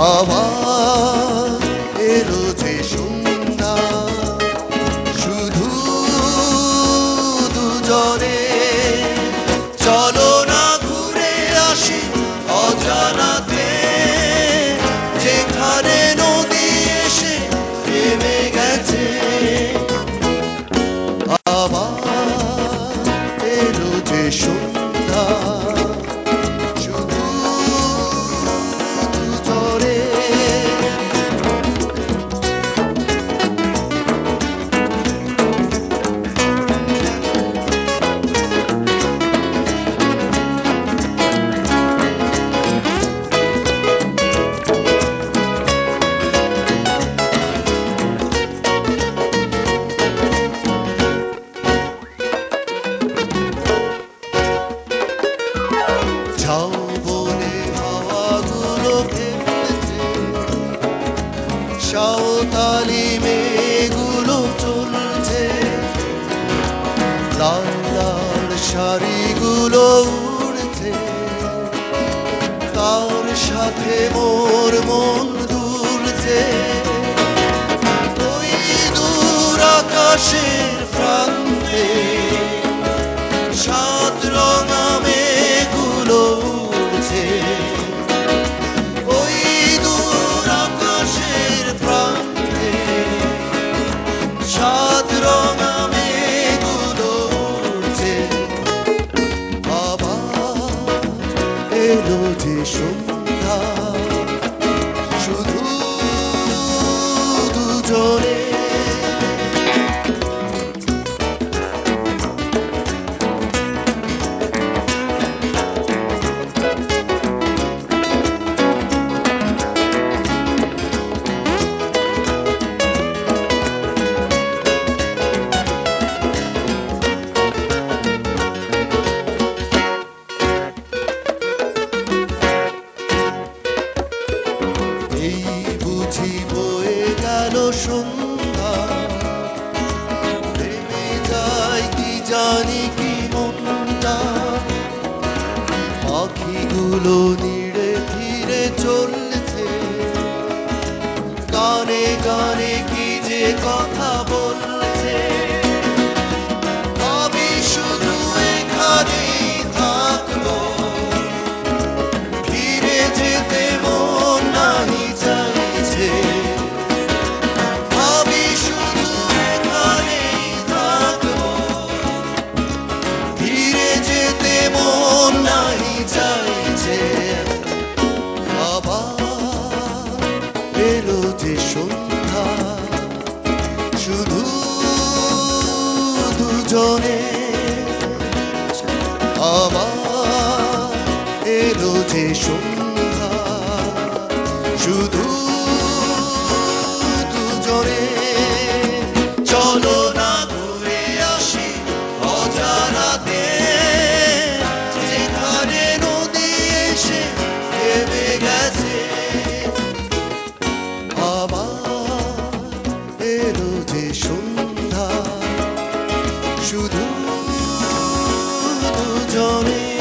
আবার এলো যে সন্ধ্যা, শুধু দুজনে। চলো না ঘুরে আসি অজানাতে, যেখানে নদী এসে থেমে গেছে। আবার এলো যে সন্ধ্যা, শুধু দুজনে। ঝাউবনে হাওয়াগুলো খেলছে, সাঁওতালি মেয়েগুলো চলছে, লাল লাল শাড়িগুলো উড়ছে, তার সাথে মোর মন দুলছে। ওই দূর আকাশের প্রান্তে সাত রঙা মেঘগুলো উড়ছে। ওই দূর আকাশের প্রান্তে সাত রঙা মেঘগুলো উড়ছে। আবার এলো যে সন্ধ্যা, শুধু দুজনে। এই বুঝি বয়ে গেল সন্ধ্যা, থেমে যায় কি জানি কি মনটা। পাখিগুলো নিড়ে ফিরে চলছে, গানে গানে কি যে কথা বলছে। আমি শুধু এখানেই থাকবো, ফিরে যেতে মন নাহি চাইছে। আমি শুধু এখানেই থাকবো, ফিরে যেতে মন নাহি চাইছে। আবার এলো যে সন্ধ্যা, শুধু দুজনে। আবার এলো যে সন্ধ্যা, শুধু দুজনে। চলো না ঘুরে আসি অজানাতে, যেখানে নদী এসে থেমে গেছে। আবার এলো যে সন্ধ্যা, শুধু দুজনে।